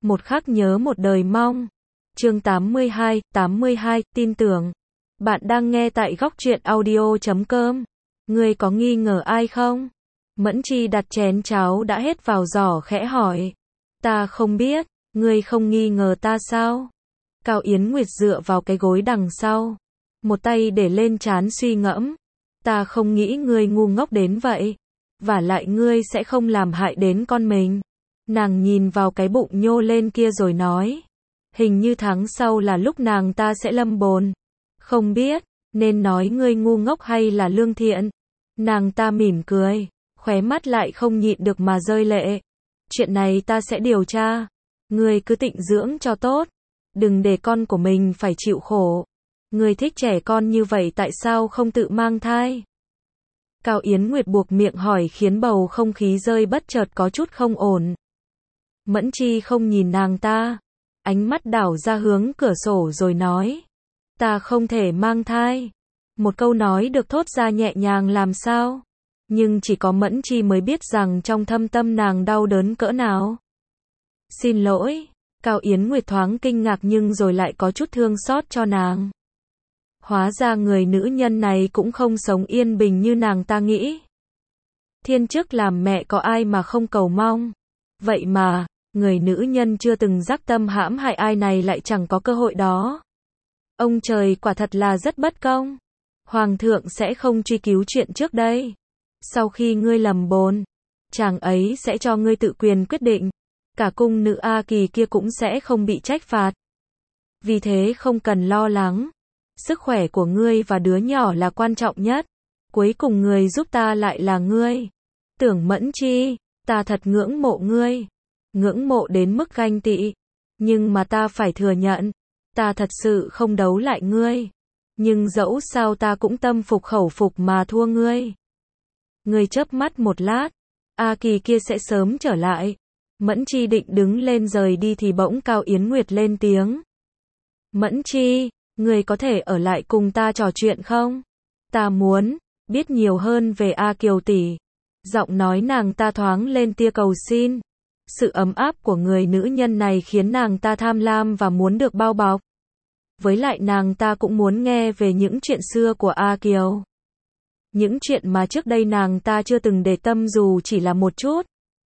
một khắc nhớ một đời mong. Chương 82, tin tưởng. Bạn đang nghe tại góc truyện audio.com. Ngươi có nghi ngờ ai không? Mẫn Chi đặt chén cháo đã hết vào giỏ khẽ hỏi. Ta không biết, ngươi không nghi ngờ ta sao? Cao Yến Nguyệt dựa vào cái gối đằng sau, một tay để lên trán suy ngẫm. Ta không nghĩ ngươi ngu ngốc đến vậy. Vả lại ngươi sẽ không làm hại đến con mình. Nàng nhìn vào cái bụng nhô lên kia rồi nói. Hình như tháng sau là lúc nàng ta sẽ lâm bồn. Không biết, nên nói ngươi ngu ngốc hay là lương thiện. Nàng ta mỉm cười, khóe mắt lại không nhịn được mà rơi lệ. Chuyện này ta sẽ điều tra. Ngươi cứ tịnh dưỡng cho tốt. Đừng để con của mình phải chịu khổ. Ngươi thích trẻ con như vậy tại sao không tự mang thai? Cao Yến Nguyệt buộc miệng hỏi khiến bầu không khí rơi bất chợt có chút không ổn. Mẫn Chi không nhìn nàng ta, ánh mắt đảo ra hướng cửa sổ rồi nói. Ta không thể mang thai. Một câu nói được thốt ra nhẹ nhàng làm sao. Nhưng chỉ có Mẫn Chi mới biết rằng trong thâm tâm nàng đau đớn cỡ nào. Xin lỗi, Cao Yến Nguyệt thoáng kinh ngạc nhưng rồi lại có chút thương xót cho nàng. Hóa ra người nữ nhân này cũng không sống yên bình như nàng ta nghĩ. Thiên chức làm mẹ có ai mà không cầu mong. Vậy mà, người nữ nhân chưa từng dắc tâm hãm hại ai này lại chẳng có cơ hội đó. Ông trời quả thật là rất bất công. Hoàng thượng sẽ không truy cứu chuyện trước đây. Sau khi ngươi lầm bồn, chàng ấy sẽ cho ngươi tự quyền quyết định. Cả cung nữ A Kỳ kia cũng sẽ không bị trách phạt. Vì thế không cần lo lắng. Sức khỏe của ngươi và đứa nhỏ là quan trọng nhất. Cuối cùng người giúp ta lại là ngươi. Tưởng Mẫn Chi, ta thật ngưỡng mộ ngươi. Ngưỡng mộ đến mức ganh tị. Nhưng mà ta phải thừa nhận, ta thật sự không đấu lại ngươi. Nhưng dẫu sao ta cũng tâm phục khẩu phục mà thua ngươi. Ngươi chớp mắt một lát, A Kỳ kia sẽ sớm trở lại. Mẫn Chi định đứng lên rời đi thì bỗng Cao Yến Nguyệt lên tiếng. Mẫn Chi, ngươi có thể ở lại cùng ta trò chuyện không? Ta muốn biết nhiều hơn về A Kiều tỷ. Giọng nói nàng ta thoáng lên tia cầu xin. Sự ấm áp của người nữ nhân này khiến nàng ta tham lam và muốn được bao bọc. Với lại nàng ta cũng muốn nghe về những chuyện xưa của A Kiều. Những chuyện mà trước đây nàng ta chưa từng để tâm dù chỉ là một chút.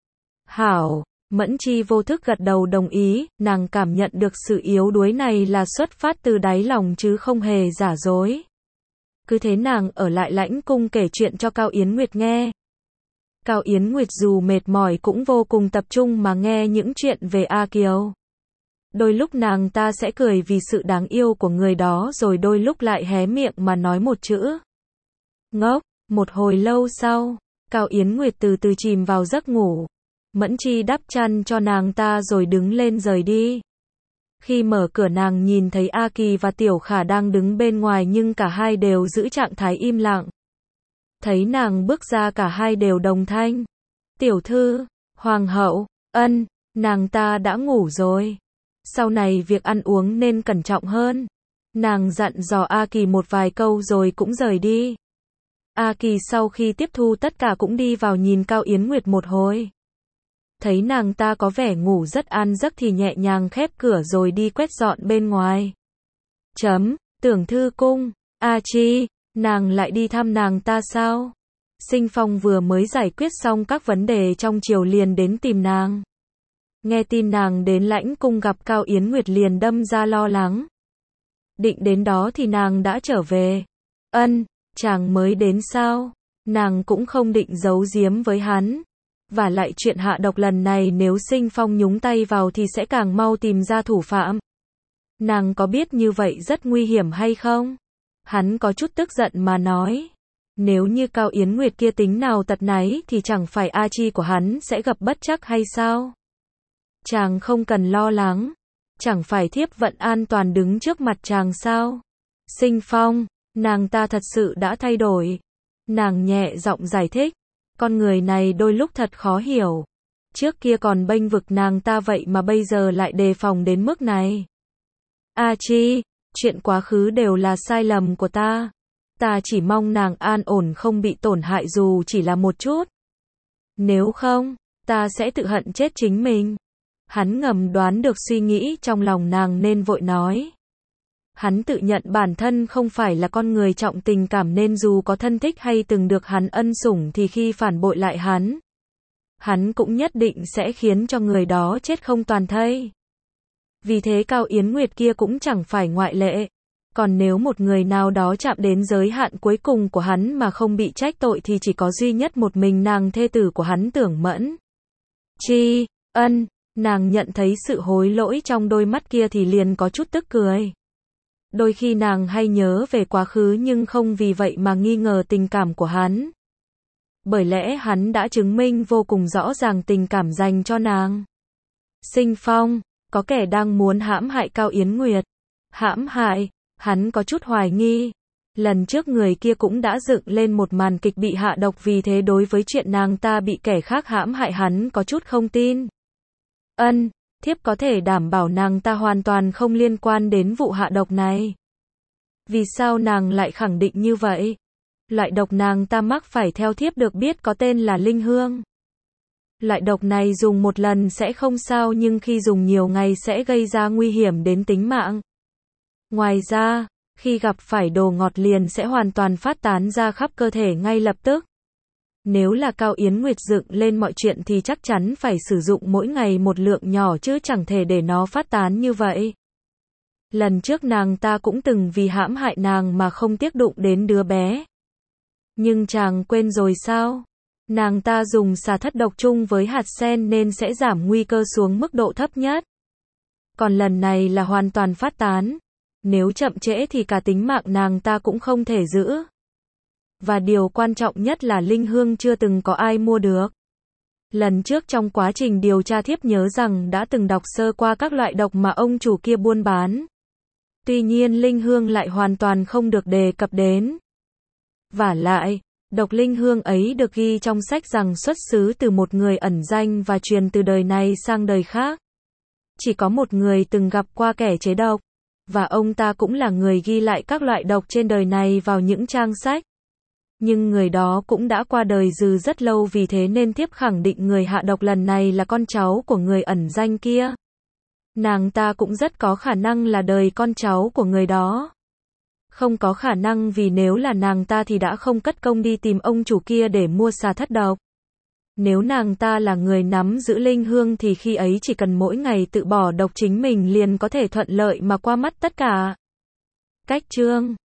Hảo, Mẫn Chi vô thức gật đầu đồng ý, nàng cảm nhận được sự yếu đuối này là xuất phát từ đáy lòng chứ không hề giả dối. Cứ thế nàng ở lại lãnh cung kể chuyện cho Cao Yến Nguyệt nghe. Cao Yến Nguyệt dù mệt mỏi cũng vô cùng tập trung mà nghe những chuyện về A Kiều. Đôi lúc nàng ta sẽ cười vì sự đáng yêu của người đó rồi đôi lúc lại hé miệng mà nói một chữ. Ngốc, một hồi lâu sau, Cao Yến Nguyệt từ từ chìm vào giấc ngủ. Mẫn Chi đắp chăn cho nàng ta rồi đứng lên rời đi. Khi mở cửa nàng nhìn thấy A Kỳ và Tiểu Khả đang đứng bên ngoài nhưng cả hai đều giữ trạng thái im lặng. Thấy nàng bước ra cả hai đều đồng thanh. Tiểu thư, hoàng hậu, ân, nàng ta đã ngủ rồi. Sau này việc ăn uống nên cẩn trọng hơn. Nàng dặn dò A Kỳ một vài câu rồi cũng rời đi. A Kỳ sau khi tiếp thu tất cả cũng đi vào nhìn Cao Yến Nguyệt một hồi. Thấy nàng ta có vẻ ngủ rất an giấc thì nhẹ nhàng khép cửa rồi đi quét dọn bên ngoài. Tưởng thư cung, A Chi, nàng lại đi thăm nàng ta sao? Sinh Phong vừa mới giải quyết xong các vấn đề trong triều liền đến tìm nàng. Nghe tin nàng đến lãnh cung gặp Cao Yến Nguyệt liền đâm ra lo lắng. Định đến đó thì nàng đã trở về. Ân, chàng mới đến sao? Nàng cũng không định giấu giếm với hắn. Và lại chuyện hạ độc lần này nếu Sinh Phong nhúng tay vào thì sẽ càng mau tìm ra thủ phạm. Nàng có biết như vậy rất nguy hiểm hay không? Hắn có chút tức giận mà nói. Nếu như Cao Yến Nguyệt kia tính nào tật náy thì chẳng phải A Chi của hắn sẽ gặp bất trắc hay sao? Chàng không cần lo lắng. Chẳng phải thiếp vận an toàn đứng trước mặt chàng sao? Sinh Phong, nàng ta thật sự đã thay đổi. Nàng nhẹ giọng giải thích. Con người này đôi lúc thật khó hiểu. Trước kia còn bênh vực nàng ta vậy mà bây giờ lại đề phòng đến mức này. A Chi, chuyện quá khứ đều là sai lầm của ta. Ta chỉ mong nàng an ổn không bị tổn hại dù chỉ là một chút. Nếu không, ta sẽ tự hận chết chính mình. Hắn ngầm đoán được suy nghĩ trong lòng nàng nên vội nói. Hắn tự nhận bản thân không phải là con người trọng tình cảm nên dù có thân thích hay từng được hắn ân sủng thì khi phản bội lại hắn cũng nhất định sẽ khiến cho người đó chết không toàn thây. Vì thế Cao Yến Nguyệt kia cũng chẳng phải ngoại lệ. Còn nếu một người nào đó chạm đến giới hạn cuối cùng của hắn mà không bị trách tội thì chỉ có duy nhất một mình nàng thê tử của hắn Tưởng Mẫn. Tri Ân, nàng nhận thấy sự hối lỗi trong đôi mắt kia thì liền có chút tức cười. Đôi khi nàng hay nhớ về quá khứ nhưng không vì vậy mà nghi ngờ tình cảm của hắn. Bởi lẽ hắn đã chứng minh vô cùng rõ ràng tình cảm dành cho nàng. Sinh Phong, có kẻ đang muốn hãm hại Cao Yến Nguyệt. Hãm hại, hắn có chút hoài nghi. Lần trước người kia cũng đã dựng lên một màn kịch bị hạ độc vì thế đối với chuyện nàng ta bị kẻ khác hãm hại hắn có chút không tin. Ân, thiếp có thể đảm bảo nàng ta hoàn toàn không liên quan đến vụ hạ độc này. Vì sao nàng lại khẳng định như vậy? Loại độc nàng ta mắc phải theo thiếp được biết có tên là linh hương. Loại độc này dùng một lần sẽ không sao nhưng khi dùng nhiều ngày sẽ gây ra nguy hiểm đến tính mạng. Ngoài ra, khi gặp phải đồ ngọt liền sẽ hoàn toàn phát tán ra khắp cơ thể ngay lập tức. Nếu là Cao Yến Nguyệt dựng lên mọi chuyện thì chắc chắn phải sử dụng mỗi ngày một lượng nhỏ chứ chẳng thể để nó phát tán như vậy. Lần trước nàng ta cũng từng vì hãm hại nàng mà không tiếc đụng đến đứa bé. Nhưng chàng quên rồi sao? Nàng ta dùng xà thất độc chung với hạt sen nên sẽ giảm nguy cơ xuống mức độ thấp nhất. Còn lần này là hoàn toàn phát tán. Nếu chậm trễ thì cả tính mạng nàng ta cũng không thể giữ. Và điều quan trọng nhất là linh hương chưa từng có ai mua được. Lần trước trong quá trình điều tra thiếp nhớ rằng đã từng đọc sơ qua các loại độc mà ông chủ kia buôn bán. Tuy nhiên linh hương lại hoàn toàn không được đề cập đến. Vả lại, độc linh hương ấy được ghi trong sách rằng xuất xứ từ một người ẩn danh và truyền từ đời này sang đời khác. Chỉ có một người từng gặp qua kẻ chế độc, và ông ta cũng là người ghi lại các loại độc trên đời này vào những trang sách. Nhưng người đó cũng đã qua đời từ rất lâu vì thế nên thiếp khẳng định người hạ độc lần này là con cháu của người ẩn danh kia. Nàng ta cũng rất có khả năng là đời con cháu của người đó. Không có khả năng vì nếu là nàng ta thì đã không cất công đi tìm ông chủ kia để mua xà thất độc. Nếu nàng ta là người nắm giữ linh hương thì khi ấy chỉ cần mỗi ngày tự bỏ độc chính mình liền có thể thuận lợi mà qua mắt tất cả. Cách chương